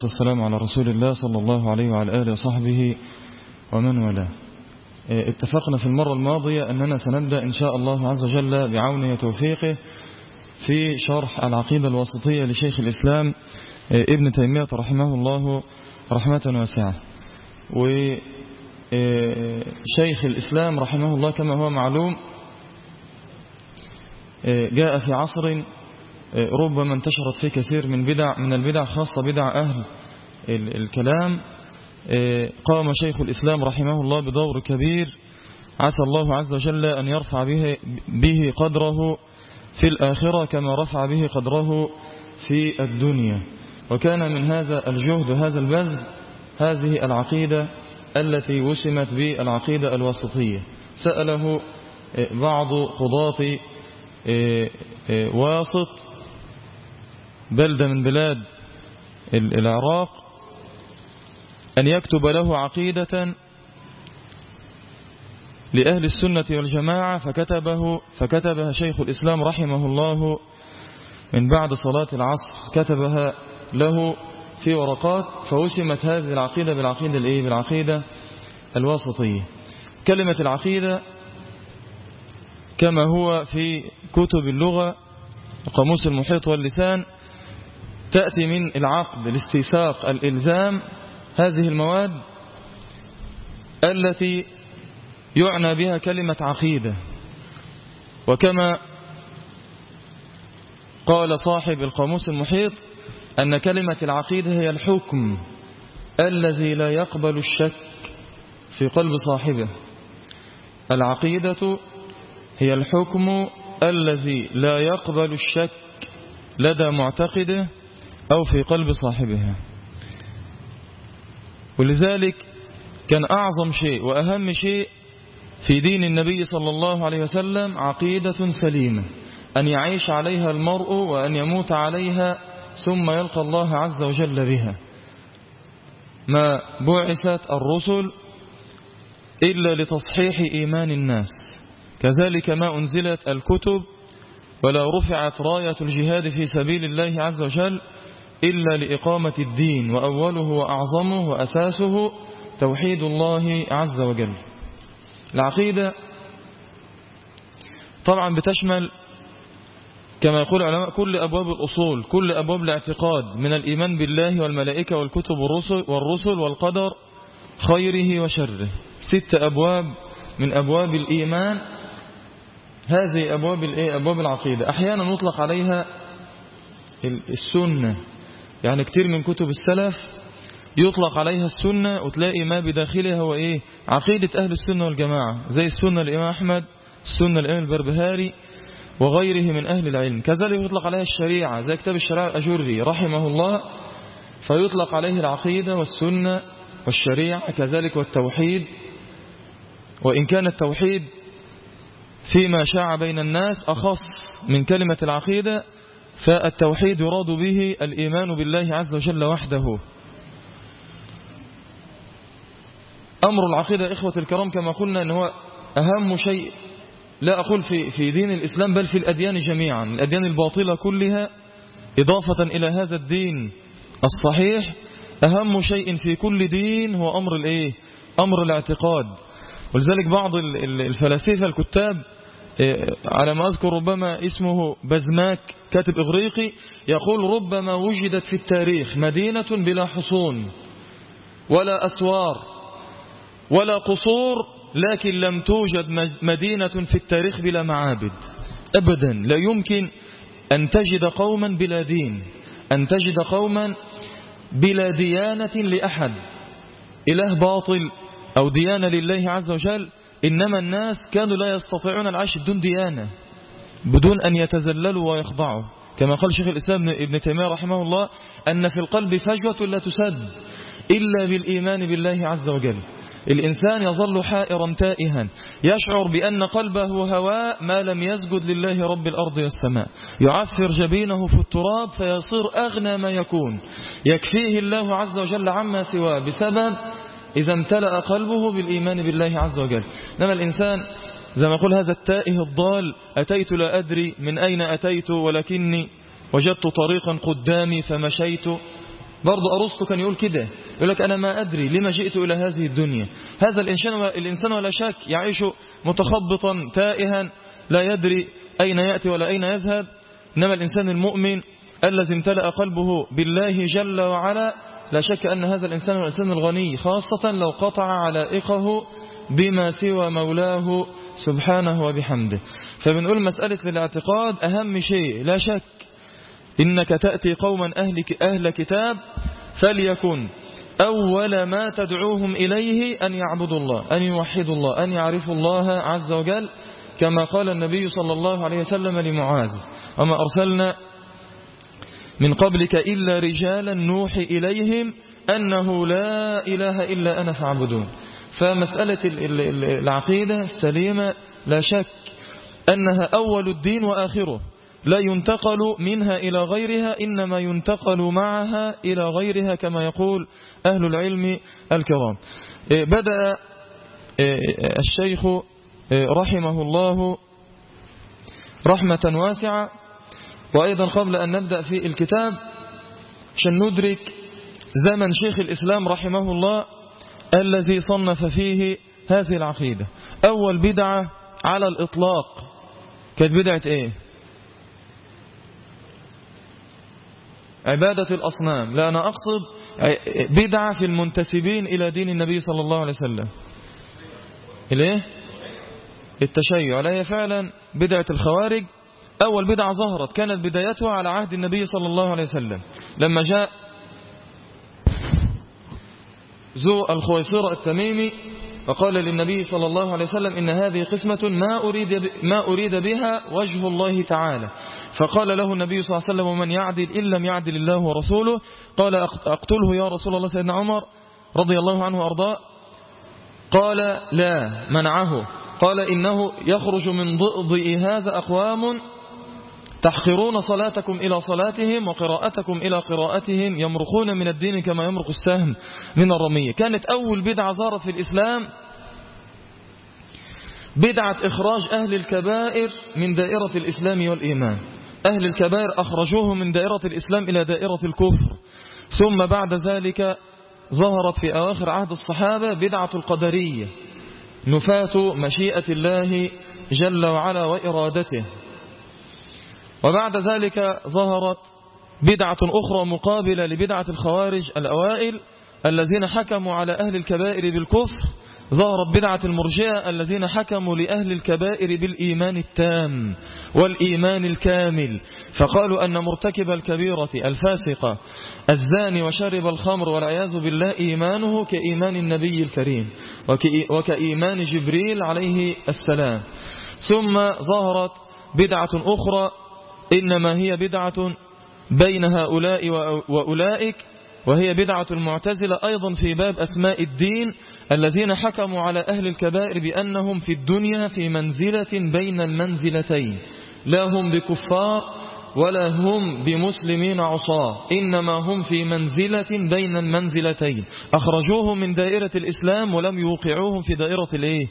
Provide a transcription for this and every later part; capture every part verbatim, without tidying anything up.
والسلام على رسول الله صلى الله عليه وعلى آله وصحبه ومن والاه. اتفقنا في المرة الماضية أننا سنبدأ إن شاء الله عز وجل بعونه وتوفيقه في شرح العقيدة الواسطية لشيخ الإسلام ابن تيمية رحمه الله رحمة واسعة. وشيخ الإسلام رحمه الله كما هو معلوم جاء في عصر ربما انتشرت فيه كثير من بدع من البدع خاصة بدع أهل الكلام. قام شيخ الإسلام رحمه الله بدور كبير عسى الله عز وجل أن يرفع به, به قدره في الآخرة كما رفع به قدره في الدنيا. وكان من هذا الجهد وهذا البذل هذه العقيدة التي وسمت بالعقيدة الواسطية. سأله بعض قضاة واسط بلدة من بلاد العراق أن يكتب له عقيدة لأهل السنة والجماعة، فكتبه فكتبها شيخ الإسلام رحمه الله من بعد صلاة العصر، كتبها له في ورقات، فوسمت هذه العقيدة بالعقيدة الإيه؟ بالعقيدة الواسطية. كلمة العقيدة كما هو في كتب اللغة القاموس المحيط واللسان تأتي من العقد، الاستيثاق، الإلزام، هذه المواد التي يعنى بها كلمة عقيدة. وكما قال صاحب القاموس المحيط أن كلمة العقيدة هي الحكم الذي لا يقبل الشك في قلب صاحبه. العقيدة هي الحكم الذي لا يقبل الشك لدى معتقده أو في قلب صاحبها. ولذلك كان أعظم شيء وأهم شيء في دين النبي صلى الله عليه وسلم عقيدة سليمة، أن يعيش عليها المرء وأن يموت عليها ثم يلقى الله عز وجل بها. ما بعثت الرسل إلا لتصحيح إيمان الناس، كذلك ما أنزلت الكتب ولا رفعت راية الجهاد في سبيل الله عز وجل إلا لإقامة الدين، وأوله وأعظمه وأساسه توحيد الله عز وجل. العقيدة طبعا بتشمل كما يقول العلماء كل أبواب الأصول، كل أبواب الاعتقاد، من الإيمان بالله والملائكة والكتب والرسل, والرسل والقدر خيره وشره. ست أبواب من أبواب الإيمان، هذه أبواب, أبواب العقيدة. أحيانا نطلق عليها السنة، يعني كتير من كتب السلف يطلق عليها السنة وتلاقي ما بداخلها هو إيه؟ عقيدة أهل السنة والجماعة، زي السنة الإمام أحمد، السنة الإمام البربهاري وغيره من أهل العلم. كذلك يطلق عليها الشريعة زي كتاب الشريعة الأجري رحمه الله، فيطلق عليه العقيدة والسنة والشريعة كذلك والتوحيد. وإن كان التوحيد فيما شاع بين الناس أخص من كلمة العقيدة، فالتوحيد يراد به الإيمان بالله عز وجل وحده. أمر العقيدة إخوة الكرام كما قلنا أنه هو أهم شيء، لا أقول في, في دين الإسلام بل في الأديان جميعا، الأديان الباطلة كلها إضافة إلى هذا الدين الصحيح. أهم شيء في كل دين هو أمر الإيه؟ أمر الاعتقاد. ولذلك بعض الفلاسفة الكتاب على ما أذكر ربما اسمه بزماك، كاتب إغريقي، يقول ربما وجدت في التاريخ مدينة بلا حصون ولا أسوار ولا قصور، لكن لم توجد مدينة في التاريخ بلا معابد أبدا. لا يمكن أن تجد قوما بلا دين، أن تجد قوما بلا ديانة لأحد، إله باطل أو ديانة لله عز وجل. إنما الناس كانوا لا يستطيعون العيش بدون ديانة، بدون أن يتذللوا ويخضعوا، كما قال شيخ الإسلام ابن تيمية رحمه الله أن في القلب فجوة لا تسد إلا بالإيمان بالله عز وجل. الإنسان يظل حائرا تائها، يشعر بأن قلبه هواء ما لم يسجد لله رب الأرض والسماء، يعفر جبينه في التراب فيصير أغنى ما يكون، يكفيه الله عز وجل عما سواه بسبب إذا امتلأ قلبه بالإيمان بالله عز وجل. إنما الإنسان زي ما يقول هذا التائه الضال، أتيت لا أدري من أين أتيت ولكني وجدت طريقا قدامي فمشيت. برضو أرسطو كان يقول كده، يقول لك أنا ما أدري لما جئت إلى هذه الدنيا. هذا الإنسان الإنسان ولا شك يعيش متخبطا تائها لا يدري أين يأتي ولا أين يذهب. إنما الإنسان المؤمن الذي امتلأ قلبه بالله جل وعلا لا شك أن هذا الإنسان هو الإنسان الغني، خاصة لو قطع علائقه بما سوى مولاه سبحانه وبحمده. فبنقول مسألة الاعتقاد أهم شيء لا شك. إنك تأتي قوما أهل, أهل كتاب فليكن أول ما تدعوهم إليه أن يعبدوا الله، أن يوحدوا الله، أن يعرفوا الله عز وجل، كما قال النبي صلى الله عليه وسلم لمعاذ: وما أرسلنا من قبلك إلا رجالا نوحي إليهم أنه لا إله إلا أنا فاعبدون. فمسألة العقيدة السليمة لا شك أنها أول الدين وآخره، لا ينتقل منها إلى غيرها، إنما ينتقل معها إلى غيرها كما يقول أهل العلم الكرام. بدأ الشيخ رحمه الله رحمة واسعة. وأيضا قبل أن نبدأ في الكتاب عشان ندرك زمن شيخ الإسلام رحمه الله الذي صنف فيه هذه العقيدة، أول بدعة على الإطلاق كانت بدعة إيه؟ عبادة الأصنام. لا، أنا أقصد بدعة في المنتسبين إلى دين النبي صلى الله عليه وسلم. إليه؟ التشيع. لا، هي فعلا بدعة الخوارج أول بدعة ظهرت، كانت بدايتها على عهد النبي صلى الله عليه وسلم لما جاء ذو الخويصرة التميمي وقال للنبي صلى الله عليه وسلم: إن هذه قسمة ما أريد, ما أريد بها وجه الله تعالى. فقال له النبي صلى الله عليه وسلم: ومن يعدل إن لم يعدل الله ورسوله؟ قال: أقتله يا رسول الله. سيدنا عمر رضي الله عنه وأرضاه قال: لا، منعه. قال: إنه يخرج من ضئضئ هذا أقوام تحقرون صلاتكم إلى صلاتهم وقراءتكم إلى قراءتهم، يمرقون من الدين كما يمرق السهم من الرمية. كانت أول بدعة ظهرت في الإسلام بدعة إخراج أهل الكبائر من دائرة الإسلام والإيمان. أهل الكبائر أخرجوهم من دائرة الإسلام إلى دائرة الكفر. ثم بعد ذلك ظهرت في أواخر عهد الصحابة بدعة القدرية، نفاة مشيئة الله جل وعلا وإرادته. وبعد ذلك ظهرت بدعة أخرى مقابلة لبدعة الخوارج الأوائل الذين حكموا على أهل الكبائر بالكفر. ظهرت بدعة المرجئة الذين حكموا لأهل الكبائر بالإيمان التام والإيمان الكامل، فقالوا أن مرتكب الكبيرة الفاسقة الزاني وشرب الخمر والعياذ بالله إيمانه كإيمان النبي الكريم وكإيمان جبريل عليه السلام. ثم ظهرت بدعة أخرى إنما هي بدعة بين هؤلاء وأولئك، وهي بدعة المعتزلة أيضا في باب أسماء الدين، الذين حكموا على أهل الكبائر بأنهم في الدنيا في منزلة بين المنزلتين، لا هم بكفار ولا هم بمسلمين عصاة، إنما هم في منزلة بين المنزلتين. أخرجوهم من دائرة الإسلام ولم يوقعوهم في دائرة الإيه؟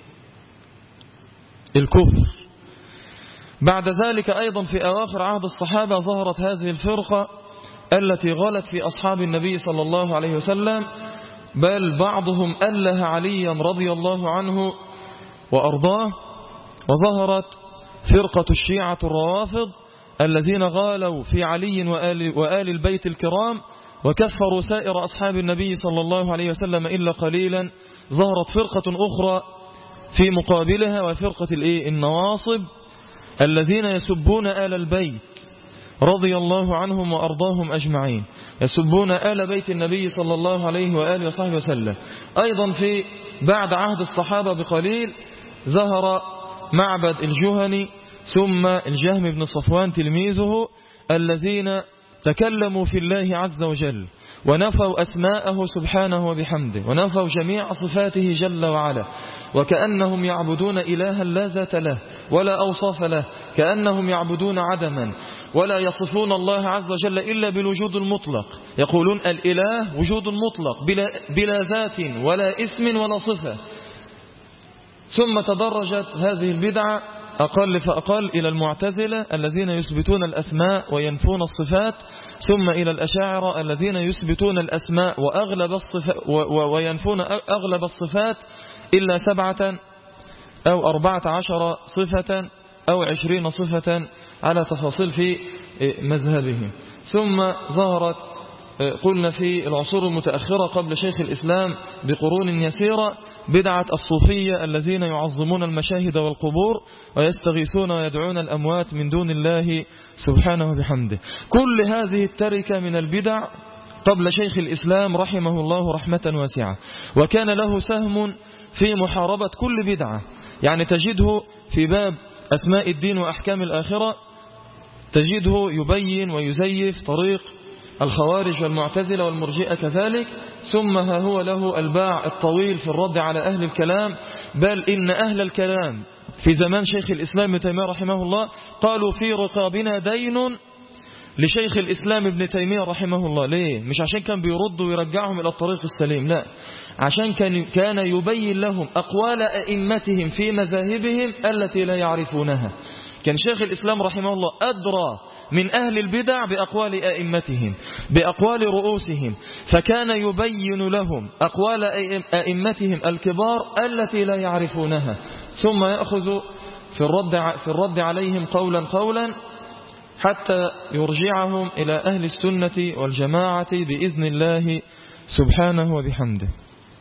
الكفر. بعد ذلك أيضا في أواخر عهد الصحابة ظهرت هذه الفرقة التي غلت في أصحاب النبي صلى الله عليه وسلم، بل بعضهم أله عليا رضي الله عنه وأرضاه. وظهرت فرقة الشيعة الروافض الذين غالوا في علي وآل, وآل البيت الكرام وكفروا سائر أصحاب النبي صلى الله عليه وسلم إلا قليلا. ظهرت فرقة أخرى في مقابلها وفرقة النواصب الذين يسبون آل البيت رضي الله عنهم وأرضاهم أجمعين، يسبون آل بيت النبي صلى الله عليه وآله وصحبه وسلم. أيضا في بعد عهد الصحابة بقليل ظهر معبد الجهني ثم الجهم بن صفوان تلميذه الذين تكلموا في الله عز وجل ونفوا أسماءه سبحانه وبحمده ونفوا جميع صفاته جل وعلا، وكأنهم يعبدون إلها لا ذات له ولا أوصاف له، كأنهم يعبدون عدما ولا يصفون الله عز وجل إلا بالوجود المطلق. يقولون الإله وجود مطلق بلا, بلا ذات ولا اسم ولا صفة. ثم تدرجت هذه البدعة أقل فأقل إلى المعتزلة الذين يثبتون الأسماء وينفون الصفات، ثم إلى الأشاعرة الذين يثبتون الأسماء وأغلب الصفات وينفون أغلب الصفات إلا سبعة أو أربعة عشر صفة أو عشرين صفة على تفاصيل في مذهبهم. ثم ظهرت قلنا في العصور المتأخرة قبل شيخ الإسلام بقرون يسيرة بدعة الصوفية الذين يعظمون المشاهد والقبور ويستغيثون ويدعون الأموات من دون الله سبحانه وبحمده. كل هذه التركة من البدع قبل شيخ الإسلام رحمه الله رحمة واسعة، وكان له سهم في محاربة كل بدعة. يعني تجده في باب أسماء الدين وأحكام الآخرة تجده يبين ويزيف طريق الخوارج والمعتزلة والمرجئة كذلك. ثم ها هو له الباع الطويل في الرد على أهل الكلام، بل إن أهل الكلام في زمان شيخ الإسلام ابن تيمية رحمه الله قالوا في رقابنا دين لشيخ الإسلام ابن تيمية رحمه الله. ليه؟ مش عشان كان بيرد ويرجعهم إلى الطريق السليم، لا، عشان كان كان يبين لهم أقوال أئمتهم في مذاهبهم التي لا يعرفونها. كان شيخ الإسلام رحمه الله أدرى من أهل البدع بأقوال أئمتهم بأقوال رؤوسهم، فكان يبين لهم أقوال أئمتهم الكبار التي لا يعرفونها، ثم يأخذ في الرد, في الرد عليهم قولا قولا حتى يرجعهم إلى أهل السنة والجماعة بإذن الله سبحانه وبحمده.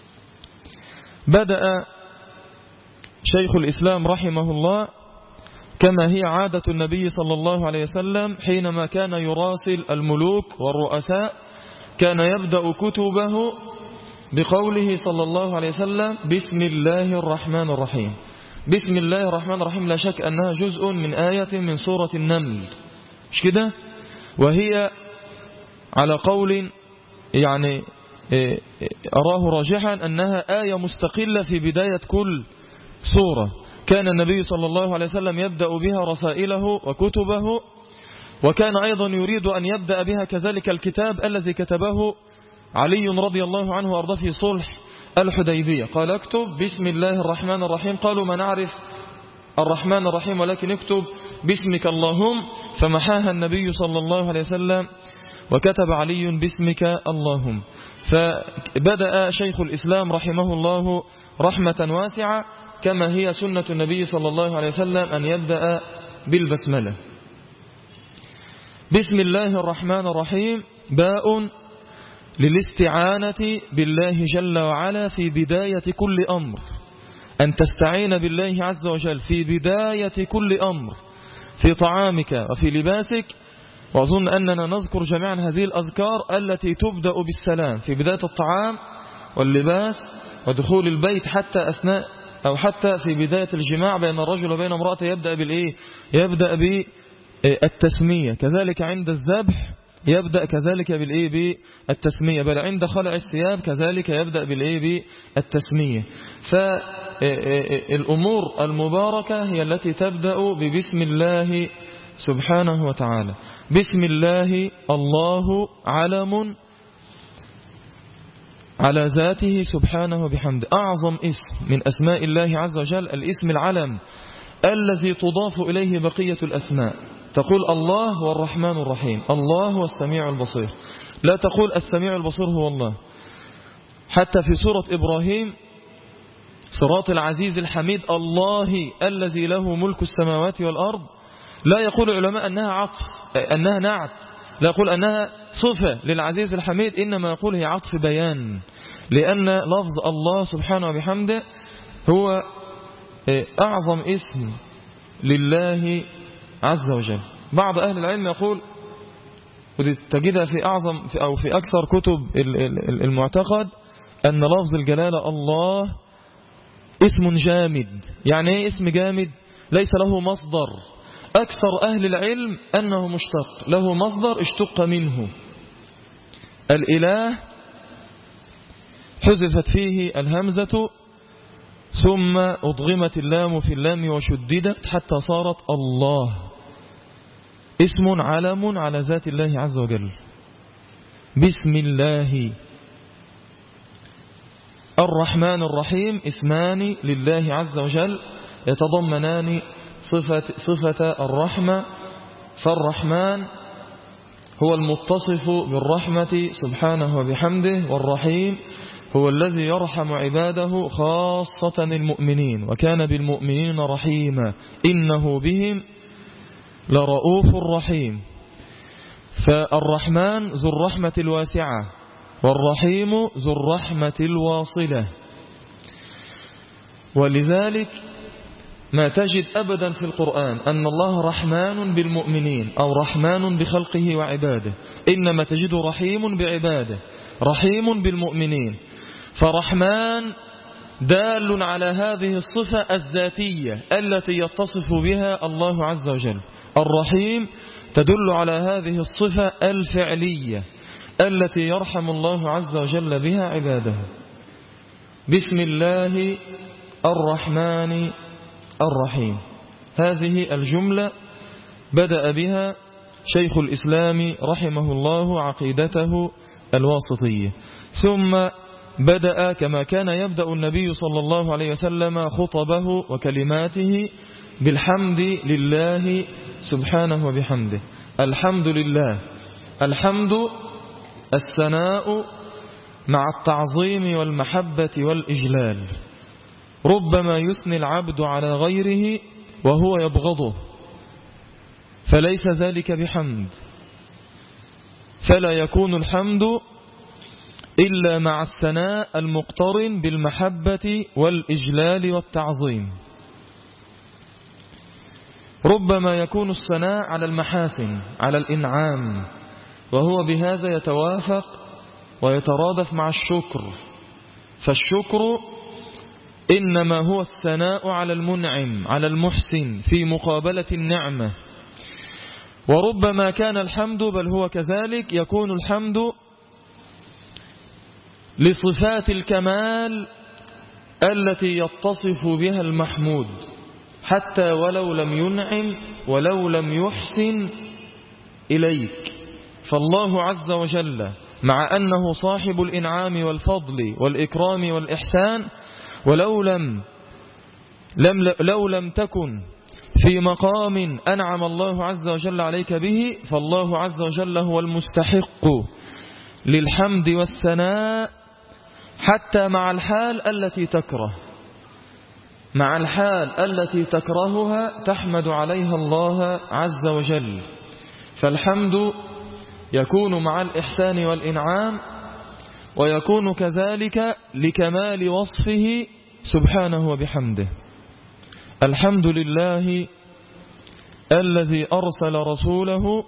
بدأ شيخ الإسلام رحمه الله كما هي عادة النبي صلى الله عليه وسلم حينما كان يراسل الملوك والرؤساء، كان يبدأ كتبه بقوله صلى الله عليه وسلم بسم الله الرحمن الرحيم. بسم الله الرحمن الرحيم لا شك أنها جزء من آية من سورة النمل، مش كده؟ وهي على قول يعني أراه راجحا أنها آية مستقلة في بداية كل سورة. كان النبي صلى الله عليه وسلم يبدأ بها رسائله وكتبه، وكان أيضا يريد أن يبدأ بها كذلك الكتاب الذي كتبه علي رضي الله عنه وأرضاه في صلح الحديبية. قال اكتب بسم الله الرحمن الرحيم، قالوا ما نعرف الرحمن الرحيم ولكن اكتب باسمك اللهم، فمحاها النبي صلى الله عليه وسلم وكتب علي باسمك اللهم. فبدأ شيخ الإسلام رحمه الله رحمة واسعة كما هي سنة النبي صلى الله عليه وسلم أن يبدأ بالبسملة. بسم الله الرحمن الرحيم باء للاستعانة بالله جل وعلا في بداية كل أمر، أن تستعين بالله عز وجل في بداية كل أمر، في طعامك وفي لباسك. وأظن أننا نذكر جميعا هذه الأذكار التي تبدأ بالسلام في بداية الطعام واللباس ودخول البيت، حتى أثناء أو حتى في بداية الجماع بين الرجل وبين امرأته يبدأ بالإيه؟ يبدأ بالتسمية. كذلك عند الذبح يبدأ كذلك بالإيه؟ بالتسمية. بل عند خلع الثياب كذلك يبدأ بالإيه؟ بالتسمية. فالأمور المباركة هي التي تبدأ ببسم الله سبحانه وتعالى. بسم الله الله علم على ذاته سبحانه وبحمده، أعظم اسم من أسماء الله عز وجل الاسم العلم الذي تضاف إليه بقية الأسماء. تقول الله والرحمن الرحيم، الله هو السميع البصير، لا تقول السميع البصير هو الله. حتى في سورة إبراهيم صراط العزيز الحميد الله الذي له ملك السماوات والأرض، لا يقول العلماء أنها عطف أنها نعت، لا يقول أنها صفة للعزيز الحميد، إنما يقول هي عطف بيان، لأن لفظ الله سبحانه وبحمده هو أعظم اسم لله عز وجل. بعض أهل العلم يقول، وتجدها في أعظم أو في أكثر كتب المعتقد، أن لفظ الجلالة الله اسم جامد. يعني ايه اسم جامد؟ ليس له مصدر. أكثر أهل العلم أنه مشتق، له مصدر اشتق منه. الإله حذفت فيه الهمزة ثم أضغمت اللام في اللام وشددت حتى صارت الله، اسم علم على ذات الله عز وجل. بسم الله. الرحمن الرحيم اسمان لله عز وجل يتضمنان صفة, صفة الرحمة، فالرحمن هو المتصف بالرحمة سبحانه وبحمده، والرحيم هو الذي يرحم عباده خاصة المؤمنين، وكان بالمؤمنين رحيما إنه بهم لرؤوف رحيم. فالرحمن ذو الرحمة الواسعة، والرحيم ذو الرحمة الواصلة. ولذلك ما تجد أبدا في القرآن أن الله رحمن بالمؤمنين أو رحمن بخلقه وعباده، إنما تجد رحيم بعباده، رحيم بالمؤمنين. فرحمن دال على هذه الصفة الذاتية التي يتصف بها الله عز وجل. الرحيم تدل على هذه الصفة الفعلية التي يرحم الله عز وجل بها عباده. بسم الله الرحمن الرحيم، هذه الجملة بدأ بها شيخ الإسلام رحمه الله عقيدته الواسطية، ثم بدأ كما كان يبدأ النبي صلى الله عليه وسلم خطبه وكلماته بالحمد لله سبحانه وبحمده. الحمد لله، الحمد الثناء مع التعظيم والمحبة والإجلال. ربما يثني العبد على غيره وهو يبغضه فليس ذلك بحمد، فلا يكون الحمد إلا مع الثناء المقترن بالمحبة والإجلال والتعظيم. ربما يكون الثناء على المحاسن، على الإنعام، وهو بهذا يتوافق ويترادف مع الشكر. فالشكر إنما هو الثناء على المنعم، على المحسن في مقابلة النعمة. وربما كان الحمد، بل هو كذلك، يكون الحمد لصفات الكمال التي يتصف بها المحمود، حتى ولو لم ينعم ولو لم يحسن إليك. فالله عز وجل مع أنه صاحب الإنعام والفضل والإكرام والإحسان، ولو لم, لم, لو لم تكن في مقام أنعم الله عز وجل عليك به، فالله عز وجل هو المستحق للحمد والثناء حتى مع الحال التي تكره. مع الحال التي تكرهها تحمد عليها الله عز وجل. فالحمد يكون مع الإحسان والإنعام، ويكون كذلك لكمال وصفه سبحانه وبحمده. الحمد لله الذي أرسل رسوله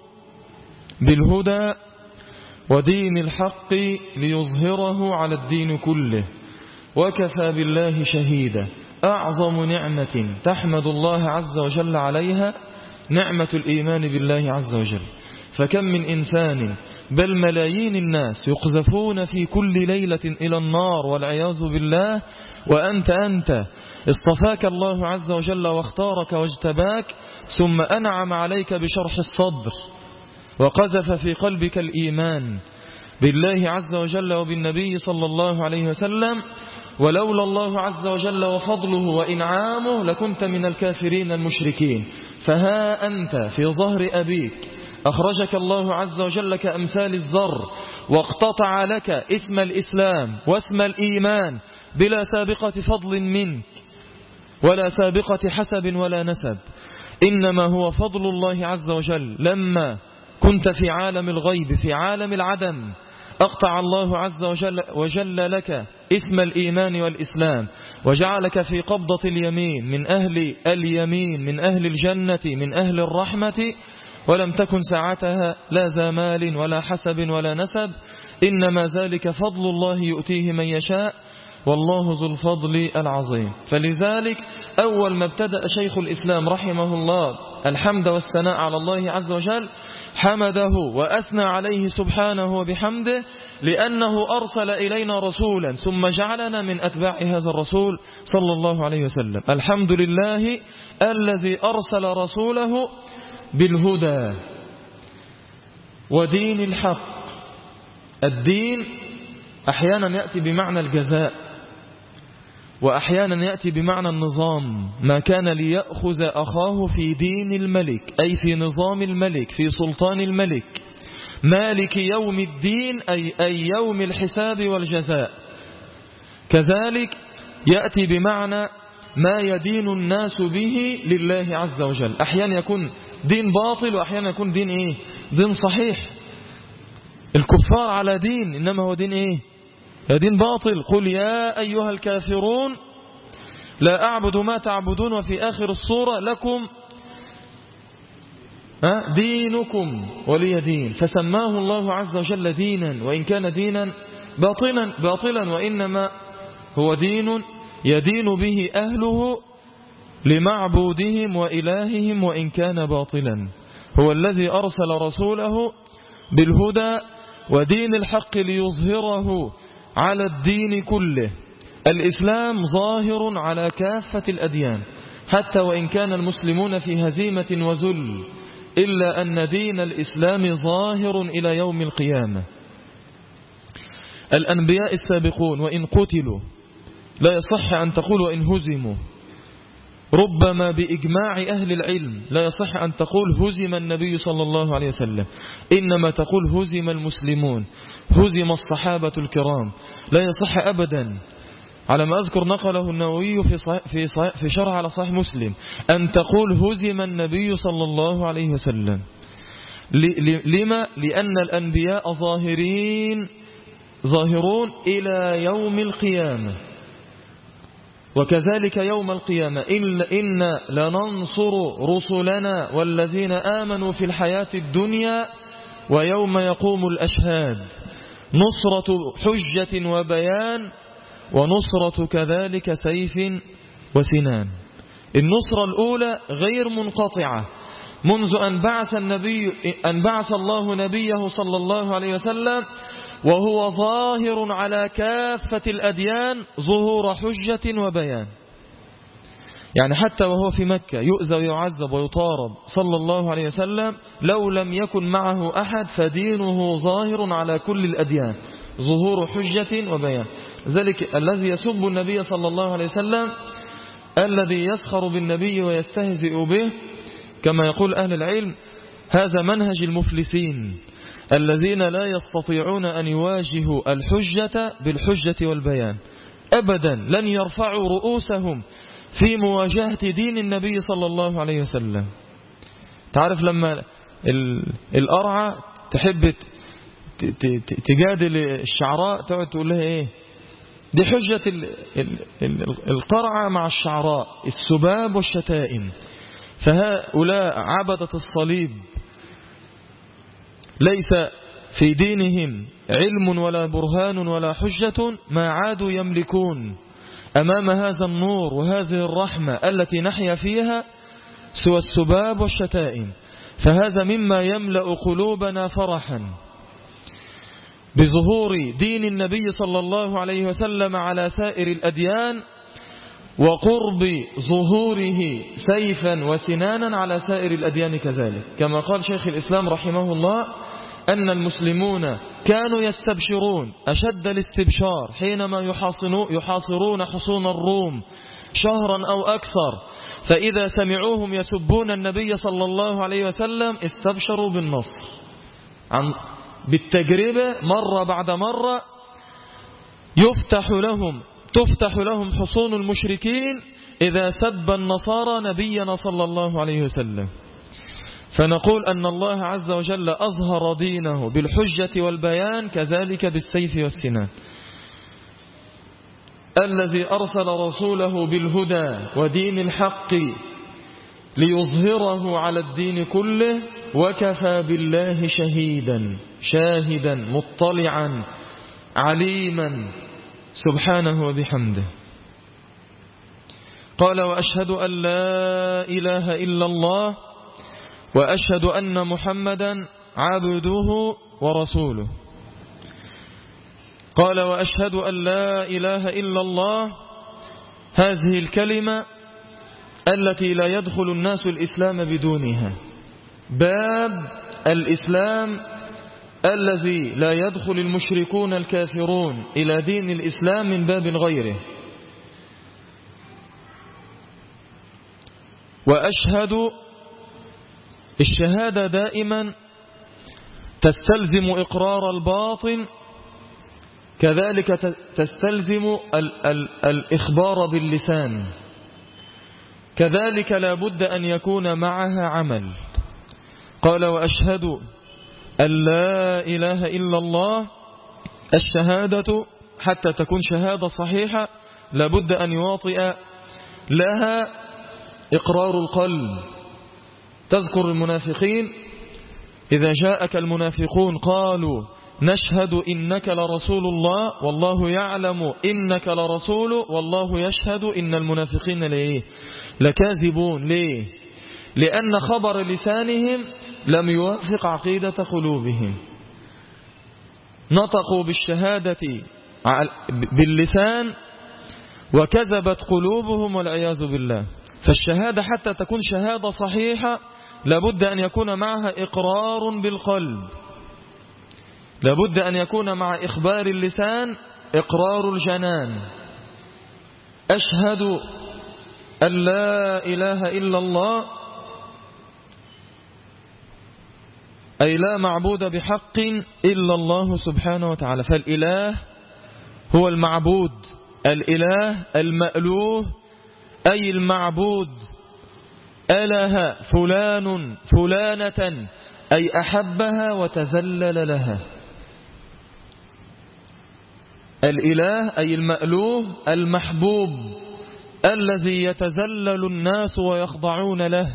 بالهدى ودين الحق ليظهره على الدين كله، وكفى بالله شهيدا. أعظم نعمة تحمد الله عز وجل عليها نعمة الإيمان بالله عز وجل. فكم من إنسان بل ملايين الناس يقذفون في كل ليلة إلى النار والعياذ بالله، وأنت أنت اصطفاك الله عز وجل واختارك واجتباك، ثم أنعم عليك بشرح الصدر وقذف في قلبك الإيمان بالله عز وجل وبالنبي صلى الله عليه وسلم. ولولا الله عز وجل وفضله وإنعامه لكنت من الكافرين المشركين. فها أنت في ظهر أبيك أخرجك الله عز وجل كأمثال الذر، واقتطع لك اسم الإسلام واسم الإيمان بلا سابقة فضل منك ولا سابقة حسب ولا نسب، إنما هو فضل الله عز وجل. لما كنت في عالم الغيب، في عالم العدم، أقطع الله عز وجل, وجل لك اسم الإيمان والإسلام، وجعلك في قبضة اليمين من أهل اليمين، من أهل الجنة، من أهل الرحمة، ولم تكن ساعتها لا ذا مال ولا حسب ولا نسب، إنما ذلك فضل الله يؤتيه من يشاء، والله ذو الفضل العظيم. فلذلك أول ما ابتدأ شيخ الإسلام رحمه الله الحمد والثناء على الله عز وجل حمده وأثنى عليه سبحانه وبحمده، لأنه أرسل إلينا رسولا ثم جعلنا من أتباع هذا الرسول صلى الله عليه وسلم. الحمد لله الذي أرسل رسوله بالهدى ودين الحق. الدين أحيانا يأتي بمعنى الجزاء، وأحيانا يأتي بمعنى النظام، ما كان ليأخذ أخاه في دين الملك، أي في نظام الملك، في سلطان الملك، مالك يوم الدين أي, أي يوم الحساب والجزاء. كذلك يأتي بمعنى ما يدين الناس به لله عز وجل، أحيانا يكون دين باطل وأحيانا يكون دين إيه؟ دين صحيح. الكفار على دين، إنما هو دين إيه؟ دين باطل. قل يا أيها الكافرون لا أعبد ما تعبدون، وفي آخر الصورة لكم دينكم ولي دين، فسماه الله عز وجل دينا، وإن كان دينا باطلا باطلا وإنما هو دين يدين به أهله لمعبودهم وإلههم وإن كان باطلا. هو الذي أرسل رسوله بالهدى ودين الحق ليظهره على الدين كله. الإسلام ظاهر على كافة الأديان، حتى وإن كان المسلمون في هزيمة وذل، إلا أن دين الإسلام ظاهر إلى يوم القيامة. الأنبياء السابقون وإن قتلوا لا يصح أن تقول وإن هزموا، ربما بإجماع أهل العلم لا يصح أن تقول هزم النبي صلى الله عليه وسلم، إنما تقول هزم المسلمون، هزم الصحابة الكرام. لا يصح أبدا، على ما أذكر نقله النووي في صحيح في صحيح في شرح على صحيح مسلم، أن تقول هزم النبي صلى الله عليه وسلم. لما؟ لأن الأنبياء ظاهرين ظاهرون إلى يوم القيامة، وكذلك يوم القيامة إن لننصر رسلنا والذين آمنوا في الحياة الدنيا ويوم يقوم الأشهاد. نصرة حجة وبيان، ونصرة كذلك سيف وسنان. النصرة الأولى غير منقطعة منذ أن بعث النبي أن بعث الله نبيه صلى الله عليه وسلم، وهو ظاهر على كافة الأديان ظهور حجة وبيان. يعني حتى وهو في مكة يؤذى ويعذب ويطارد صلى الله عليه وسلم، لو لم يكن معه أحد فدينه ظاهر على كل الأديان، ظهور حجة وبيان. ذلك الذي يسب النبي صلى الله عليه وسلم، الذي يسخر بالنبي ويستهزئ به، كما يقول أهل العلم هذا منهج المفلسين الذين لا يستطيعون أن يواجهوا الحجة بالحجة والبيان أبدا، لن يرفعوا رؤوسهم في مواجهة دين النبي صلى الله عليه وسلم. تعرف لما الأرعى تحب تجادل الشعراء تقعد تقول لها ايه؟ دي حجة القرعة مع الشعراء، السباب والشتائم. فهؤلاء عبدة الصليب ليس في دينهم علم ولا برهان ولا حجة، ما عادوا يملكون أمام هذا النور وهذه الرحمة التي نحيا فيها سوى السباب والشتائم. فهذا مما يملأ قلوبنا فرحا بظهور دين النبي صلى الله عليه وسلم على سائر الأديان، وقرب ظهوره سيفا وسنانا على سائر الأديان كذلك. كما قال شيخ الإسلام رحمه الله أن المسلمون كانوا يستبشرون أشد الاستبشار حينما يحاصرون حصون الروم شهرا أو أكثر، فإذا سمعوهم يسبون النبي صلى الله عليه وسلم استبشروا بالنصر. عن بالتجربة مرة بعد مرة يفتح لهم تفتح لهم حصون المشركين إذا سب النصارى نبينا صلى الله عليه وسلم. فنقول أن الله عز وجل أظهر دينه بالحجة والبيان، كذلك بالسيف والسنان. الذي أرسل رسوله بالهدى ودين الحق ليظهره على الدين كله، وكفى بالله شهيدا شاهدا مطلعا عليما سبحانه وبحمده. قال وأشهد أن لا إله إلا الله وأشهد أن محمدا عبده ورسوله. قال وأشهد أن لا إله إلا الله، هذه الكلمة التي لا يدخل الناس الإسلام بدونها، باب الإسلام الذي لا يدخل المشركون الكافرون إلى دين الإسلام من باب غيره. وأشهد الشهادة دائما تستلزم إقرار الباطن، كذلك تستلزم ال ال الإخبار باللسان، كذلك لا بد أن يكون معها عمل. قال وأشهد أن لا إله إلا الله. الشهادة حتى تكون شهادة صحيحة لا بد أن يواطئ لها إقرار القلب. تذكر المنافقين إذا جاءك المنافقون قالوا نشهد إنك لرسول الله والله يعلم إنك لرسول والله يشهد إن المنافقين ليه لكاذبون. ليه؟ لأن خبر لسانهم لم يوافق عقيدة قلوبهم. نطقوا بالشهادة باللسان وكذبت قلوبهم والعياذ بالله. فالشهادة حتى تكون شهادة صحيحة لابد أن يكون معها إقرار بالقلب، لابد أن يكون مع إخبار اللسان إقرار الجنان. أشهد أن لا إله إلا الله أي لا معبود بحق إلا الله سبحانه وتعالى. فالإله هو المعبود، الإله المألوه أي المعبود. أله فلان فلانة أي أحبها وتذلل لها. الإله أي المألوه المحبوب الذي يتذلل الناس ويخضعون له.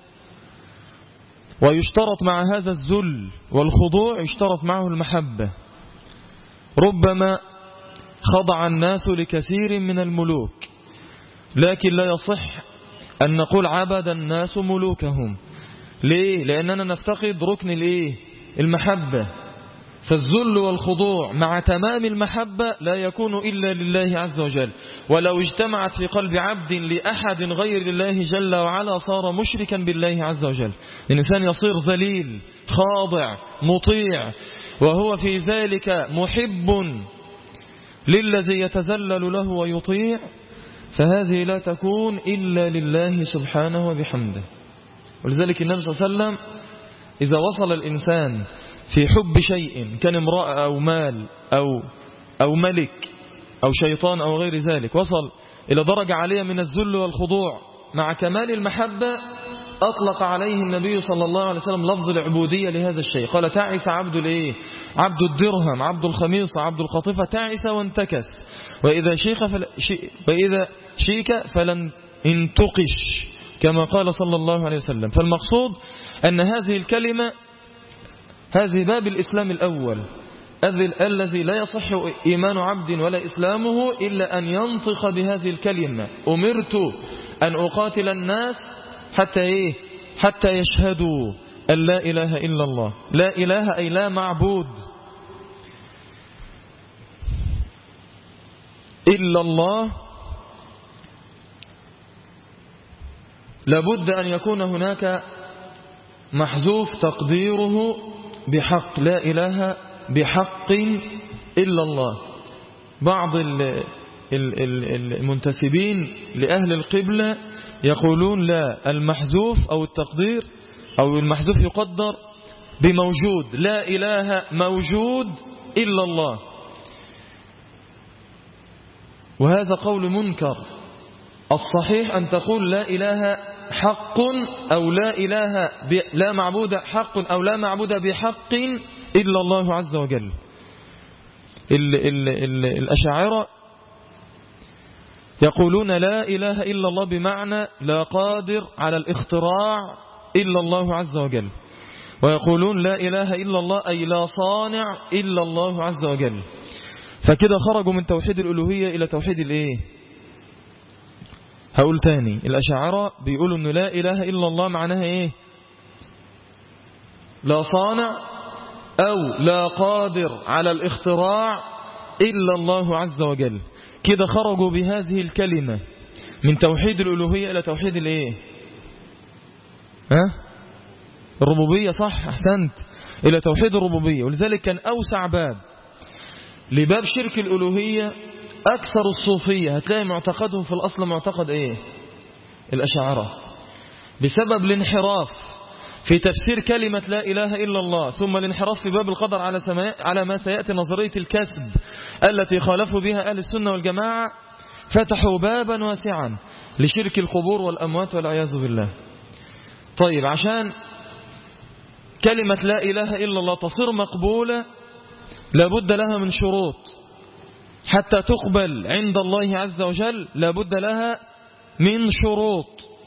ويشترط مع هذا الذل والخضوع يشترط معه المحبة. ربما خضع الناس لكثير من الملوك، لكن لا يصح أن نقول عبد الناس ملوكهم. ليه؟ لأننا نفتقد ركن الإيه؟ المحبة. فالذل والخضوع مع تمام المحبة لا يكون إلا لله عز وجل. ولو اجتمعت في قلب عبد لأحد غير الله جل وعلا صار مشركا بالله عز وجل. الإنسان يصير ذليل خاضع مطيع وهو في ذلك محب للذي يتذلل له ويطيع، فهذه لا تكون إلا لله سبحانه وبحمده. ولذلك النبي صلى الله عليه وسلم إذا وصل الإنسان في حب شيء كان امرأة أو مال أو, أو ملك أو شيطان أو غير ذلك، وصل إلى درجة عالية من الذل والخضوع مع كمال المحبة، أطلق عليه النبي صلى الله عليه وسلم لفظ العبودية لهذا الشيء. قال تعس عبد الإيه؟ عبد الدرهم، عبد الخميصة، عبد القطيفة، تعس وانتكس، وإذا شيك فل... شي... وإذا شيك فلن انتقش، كما قال صلى الله عليه وسلم. فالمقصود أن هذه الكلمة هذه باب الإسلام الأول الذي لا يصح إيمان عبد ولا إسلامه إلا أن ينطق بهذه الكلمة. أمرت أن أقاتل الناس حتى إيه؟ حتى يشهدوا أن لا إله إلا الله. لا إله أي لا معبود إلا الله. لابد أن يكون هناك محذوف تقديره بحق، لا إله بحق إلا الله. بعض المنتسبين لأهل القبلة يقولون لا، المحذوف أو التقدير أو المحذوف يقدر بموجود، لا إله موجود إلا الله، وهذا قول منكر. الصحيح أن تقول لا إله حق أو لا إله لا معبود حق أو لا معبود بحق إلا الله عز وجل. ال ال ال الأشاعرة يقولون لا إله إلا الله بمعنى لا قادر على الاختراع إلا الله عز وجل، ويقولون لا إله إلا الله أي لا صانع إلا الله عز وجل. فكده خرجوا من توحيد الألوهية إلى توحيد الإيه؟ هقول تاني، الأشاعرة بيقولوا أنه لا إله إلا الله معناها إيه؟ لا صانع أو لا قادر على الاختراع إلا الله عز وجل. كده خرجوا بهذه الكلمة من توحيد الألوهية إلى توحيد الإيه؟ ها؟ الربوبية، صح، أحسنت، إلى توحيد الربوبية. ولذلك كان أوسع باب لباب شرك الألوهية أكثر الصوفية هتلاقي معتقدهم في الأصل معتقد إيه؟ الأشاعرة. بسبب الانحراف في تفسير كلمة لا إله إلا الله، ثم الانحراف في باب القدر على, على ما سيأتي نظرية الكسب التي خالفوا بها أهل السنة والجماعة، فتحوا بابا واسعا لشرك القبور والأموات والعياذ بالله. طيب، عشان كلمة لا إله إلا الله تصير مقبولة لابد لها من شروط، حتى تقبل عند الله عز وجل لابد لها من شروط.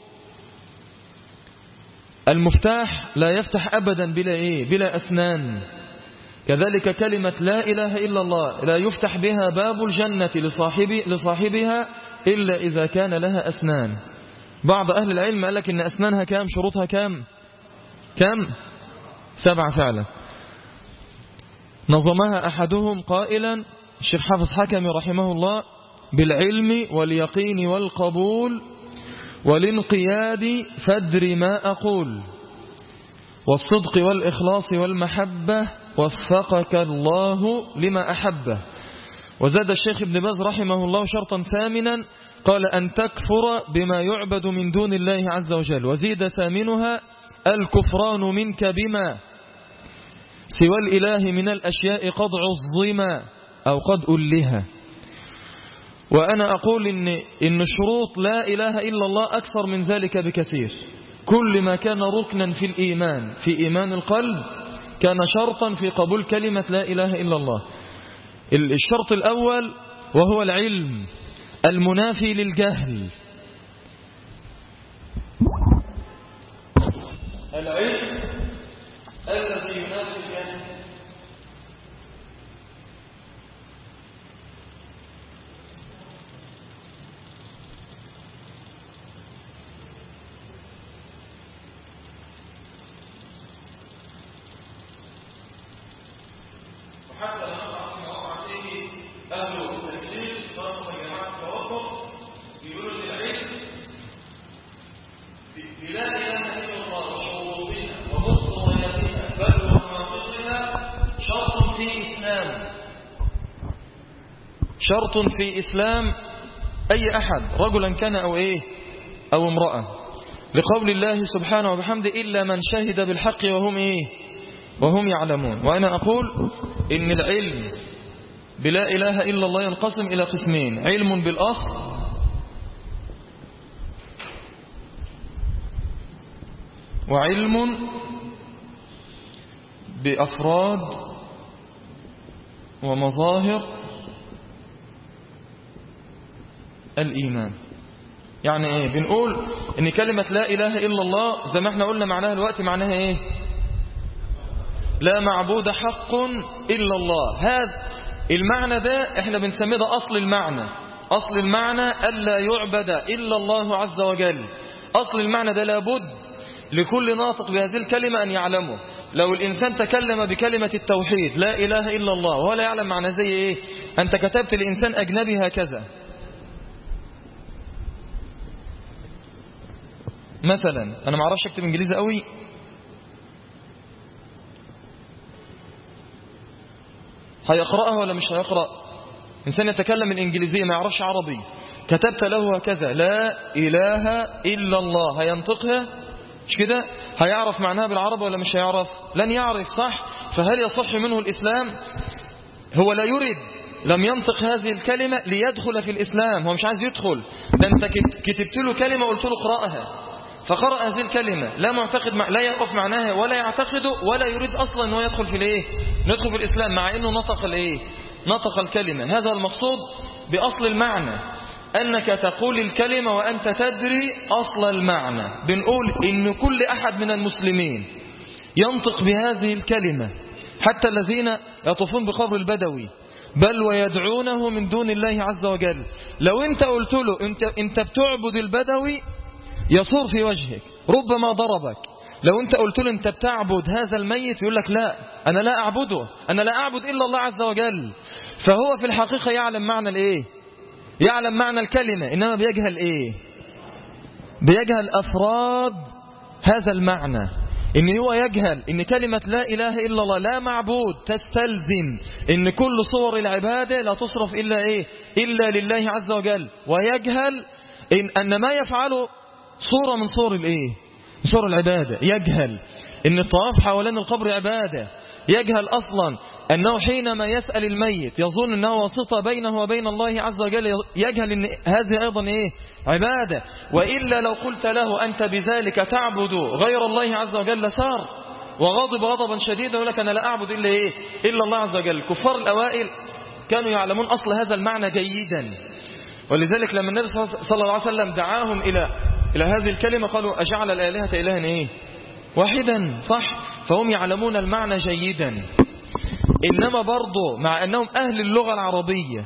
المفتاح لا يفتح أبدا بلا إيه؟ بلا أسنان. كذلك كلمة لا إله إلا الله لا يفتح بها باب الجنة لصاحب لصاحبها إلا إذا كان لها أسنان. بعض أهل العلم قال لك إن أسنانها كام؟ شروطها كام؟ كام؟ سبعة فعلا. نظمها أحدهم قائلا، الشيخ حافظ حكمي رحمه الله: بالعلم واليقين والقبول والانقياد فادر ما أقول، والصدق والإخلاص والمحبة وفقك الله لما أحبه. وزاد الشيخ ابن باز رحمه الله شرطا ثامنا، قال: أن تكفر بما يعبد من دون الله عز وجل. وزيد ثامنها: الكفران منك بما سوى الإله من الأشياء قد عظما أو قد ألها. وأنا أقول إن, إن شروط لا إله إلا الله أكثر من ذلك بكثير. كل ما كان ركنا في الإيمان في إيمان القلب كان شرطا في قبول كلمة لا إله إلا الله. الشرط الأول وهو العلم المنافي للجهل. العلم الذي ينافي الجهل. وحتى لما نقع في مواقع فيه أهل التنزيل خاصة جماعة التوقف بيقولوا للعلم بلا إله إلا الله وشروطها ومقتضياتها بل ومناطقها شرط في إسلام شرط في إسلام أي أحد، رجلا كان أو إيه أو امرأة، لقول الله سبحانه وبحمده: إلا من شهد بالحق وهم إيه وهم يعلمون. وأنا أقول إن العلم بلا إله إلا الله ينقسم إلى قسمين: علم بالأصل وعلم بأفراد ومظاهر الإيمان. يعني إيه؟ بنقول إن كلمة لا إله إلا الله زي ما احنا قلنا معناها الوقت، معناها إيه؟ لا معبود حق إلا الله. هذا المعنى ده احنا بنسميه ده أصل المعنى. أصل المعنى ألا يعبد إلا الله عز وجل. أصل المعنى ده لابد لكل ناطق بهذه الكلمة أن يعلمه. لو الإنسان تكلم بكلمة التوحيد لا إله إلا الله ولا يعلم معنى زي إيه؟ أنت كتبت لإنسان أجنبي هكذا مثلا، أنا ما اعرفش أكتب إنجليزي قوي، هيقرأها ولا مش هيقرأ؟ إنسان يتكلم الإنجليزية ما يعرفش عربي، كتبت له هكذا لا إله إلا الله، هينطقها مش كده؟ هيعرف معناها بالعربي ولا مش هيعرف؟ لن يعرف، صح؟ فهل يصح منه الإسلام؟ هو لا يريد، لم ينطق هذه الكلمة ليدخل في الإسلام، هو مش عايز يدخل، ده أنت كتبت له كلمة قلت له اقرأها فقرأ هذه الكلمة، لا معتقد مع... لا يعرف معناها ولا يعتقده ولا يريد أصلا أنه يدخل في الايه؟ ندخل في الإسلام مع أنه نطق الايه؟ نطق الكلمة. هذا المقصود بأصل المعنى، أنك تقول الكلمة وأنت تدري أصل المعنى. بنقول إن كل أحد من المسلمين ينطق بهذه الكلمة، حتى الذين يطوفون بقبر البدوي بل ويدعونه من دون الله عز وجل، لو أنت قلت له أنت, انت بتعبد البدوي يصور في وجهك، ربما ضربك. لو أنت قلت له أنت بتعبد هذا الميت يقول لك لا أنا لا أعبده، أنا لا أعبد إلا الله عز وجل. فهو في الحقيقة يعلم معنى الإيه؟ يعلم معنى الكلمة، إنما بيجهل إيه؟ بيجهل أفراد هذا المعنى. إن هو يجهل إن كلمة لا إله إلا الله لا معبود تستلزم إن كل صور العبادة لا تصرف إلا إيه؟ إلا لله عز وجل. ويجهل إن, أن ما يفعله صورة من صور الإيه؟ صور العبادة، يجهل ان الطواف حوالين القبر عبادة، يجهل اصلا انه حينما يسأل الميت يظن انه واسطة بينه وبين الله عز وجل، يجهل ان هذه ايضا ايه عبادة. وإلا لو قلت له انت بذلك تعبد غير الله عز وجل سار وغضب غضبا شديدا يقول لك انا لا اعبد الا ايه الا الله عز وجل. الكفار الاوائل كانوا يعلمون اصل هذا المعنى جيدا، ولذلك لما النبي صلى الله عليه وسلم دعاهم الى الى هذه الكلمة قالوا اجعل الالهة الها ايه واحدا، صح؟ فهم يعلمون المعنى جيدا. إنما برضو مع أنهم أهل اللغة العربية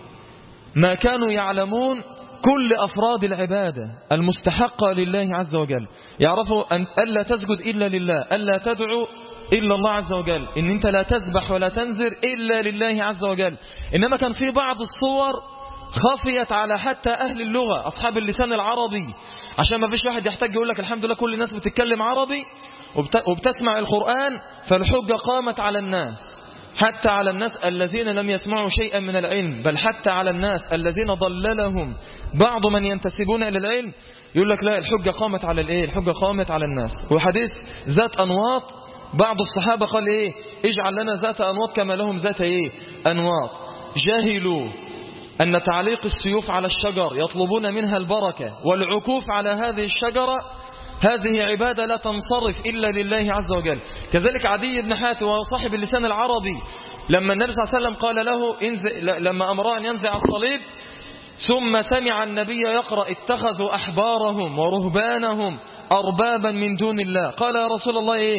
ما كانوا يعلمون كل أفراد العبادة المستحقة لله عز وجل. يعرفوا أن ألا تسجد إلا لله، ألا تدعو إلا الله عز وجل، إن أنت لا تذبح ولا تنذر إلا لله عز وجل. إنما كان في بعض الصور خفيت على حتى أهل اللغة أصحاب اللسان العربي، عشان ما فيش واحد يحتاج يقول لك الحمد لله كل الناس بتتكلم عربي وبتسمع القرآن فالحجة قامت على الناس، حتى على الناس الذين لم يسمعوا شيئا من العلم، بل حتى على الناس الذين ضللهم بعض من ينتسبون إلى العلم يقول لك لا الحجة قامت على الايه الحجة قامت على الناس. وحديث ذات أنواط بعض الصحابة قال ايه اجعل لنا ذات أنواط كما لهم ذات ايه أنواط. جاهلوا أن تعليق السيوف على الشجر يطلبون منها البركة والعكوف على هذه الشجرة هذه عبادة لا تنصرف إلا لله عز وجل. كذلك عدي بن حاتم وهو صاحب اللسان العربي لما النبي صلى الله عليه وسلم قال له انزع، لما أمره أن ينزع الصليب ثم سمع النبي يقرأ اتخذوا أحبارهم ورهبانهم أربابا من دون الله، قال يا رسول الله إيه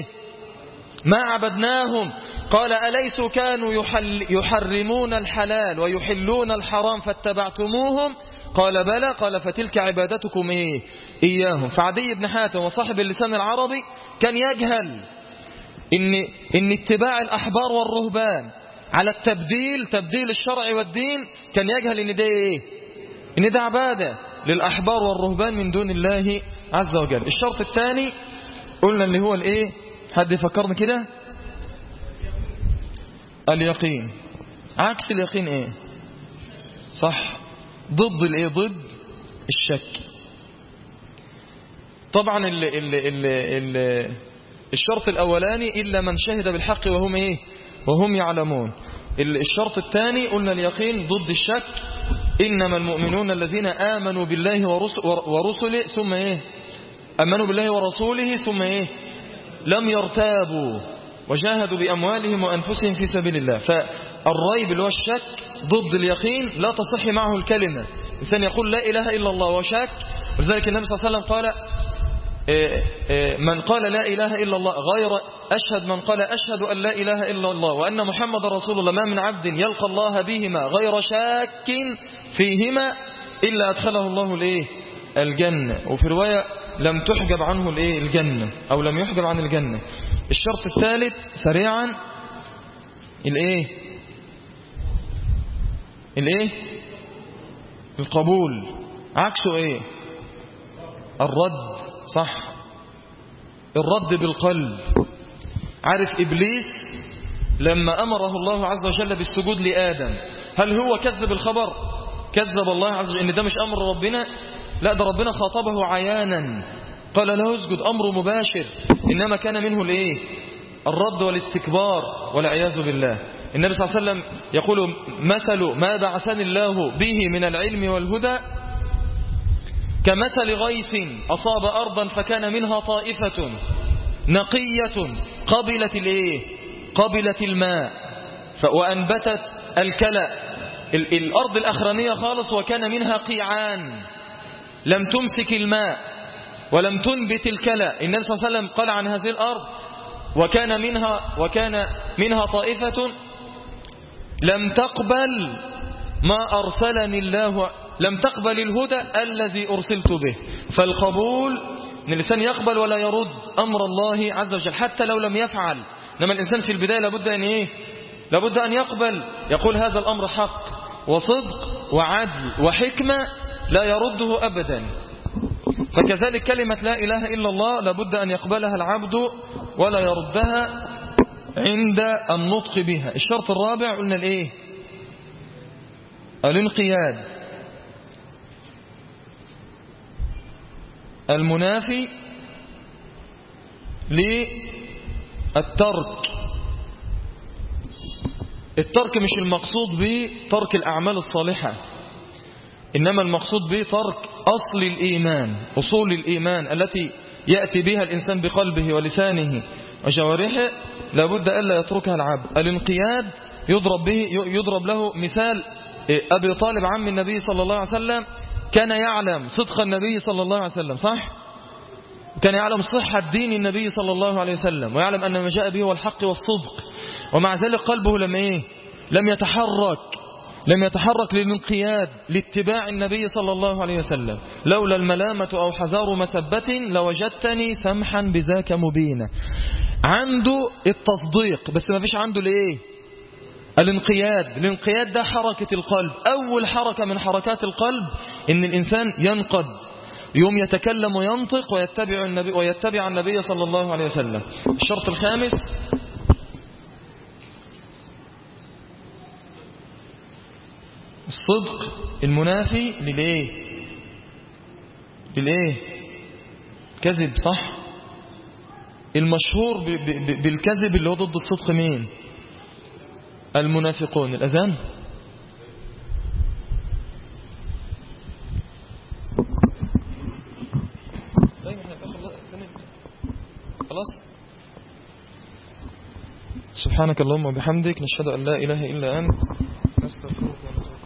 ما عبدناهم، قال أليسوا كانوا يحل يحرمون الحلال ويحلون الحرام فاتبعتموهم، قال بلى، قال فتلك عبادتكم إيه إياهم. فعدي بن حاتم وصاحب اللسان العربي كان يجهل إن, إن اتباع الأحبار والرهبان على التبديل تبديل الشرع والدين كان يجهل إن ده إيه إن ده عبادة للأحبار والرهبان من دون الله عز وجل. الشرط الثاني قلنا اللي هو الإيه حد يفكرنا كده اليقين. عكس اليقين إيه صح ضد الإيه ضد الشك. طبعا ال ال ال ال الشرط الأولاني إلا من شهد بالحق وهم إيه وهم يعلمون. الشرط الثاني قلنا اليقين ضد الشك. إنما المؤمنون الذين آمنوا بالله ورسله ثم إيه آمنوا بالله ورسوله ثم إيه لم يرتابوا وجاهدوا بأموالهم وأنفسهم في سبيل الله. فالريب اللي هو الشك ضد اليقين لا تصح معه الكلمة. إنسان يقول لا إله إلا الله وشك، ولذلك النبي صلى الله عليه وسلم قال من قال لا إله إلا الله غير أشهد من قال أشهد أن لا إله إلا الله وأن محمد رسول الله ما من عبد يلقى الله بهما غير شاك فيهما إلا أدخله الله الإيه الجنة. وفي رواية لم تحجب عنه الإيه الجنة أو لم يحجب عن الجنة. الشرط الثالث سريعا الإيه الإيه القبول. عكسه إيه الرد، صح الرد بالقلب. عارف إبليس لما أمره الله عز وجل بالسجود لآدم هل هو كذب الخبر كذب الله عز وجل إن ده مش أمر ربنا؟ لا ده ربنا خاطبه عيانا قال له اسجد أمر مباشر، إنما كان منه الإيه الرد والاستكبار والعياذ بالله. النبي صلى الله عليه وسلم يقول مثل ما بعثني الله به من العلم والهدى كمثل غيث أصاب أرضا فكان منها طائفة نقية قبلت الإيه قبلت الماء وأنبتت الكلى، الأرض الأخرانية خالص وكان منها قيعان لم تمسك الماء ولم تنبت الكلى. النبي صلى الله عليه وسلم قال عن هذه الأرض وكان منها وكان منها طائفة لم تقبل ما أرسلني الله لم تقبل الهدى الذي أرسلت به. فالقبول ان الإنسان يقبل ولا يرد أمر الله عز وجل حتى لو لم يفعل. إنما الإنسان في البداية لابد أن إيه لابد أن يقبل يقول هذا الأمر حق وصدق وعدل وحكمة لا يرده أبدا. فكذلك كلمة لا إله إلا الله لابد أن يقبلها العبد ولا يردها عند النطق بها. الشرط الرابع قلنا الإيه الانقياد. المنافي للترك. الترك مش المقصود بترك الأعمال الصالحة، إنما المقصود بترك أصل الإيمان، أصول الإيمان التي يأتي بها الإنسان بقلبه ولسانه وجوارحه، لابد ألا يتركها العبد. الانقياد يضرب به يضرب له مثال أبي طالب عم النبي صلى الله عليه وسلم، كان يعلم صدق النبي صلى الله عليه وسلم، صح؟ كان يعلم صحة دين النبي صلى الله عليه وسلم، ويعلم أن ما جاء به هو الحق والصدق، ومع ذلك قلبه لم إيه؟ لم يتحرك لم يتحرك للانقياد لاتباع النبي صلى الله عليه وسلم. لولا الملامة أو حذار مسبة لوجدتني سمحا بذاك مبينا. عنده التصديق بس ما فيش عنده لإيه؟ الانقياد. الانقياد ده حركة القلب. أول حركة من حركات القلب إن الإنسان ينقد، يوم يتكلم وينطق ويتبع النبي, ويتبع النبي صلى الله عليه وسلم. الشرط الخامس الصدق المنافي للإيه؟ للإيه؟ كذب، صح؟ المشهور بالكذب اللي هو ضد الصدق مين؟ المنافقون. الأذان طيب احنا خلاص. سبحانك اللهم وبحمدك نشهد أن لا إله إلا أنت نستغفرك ونتوب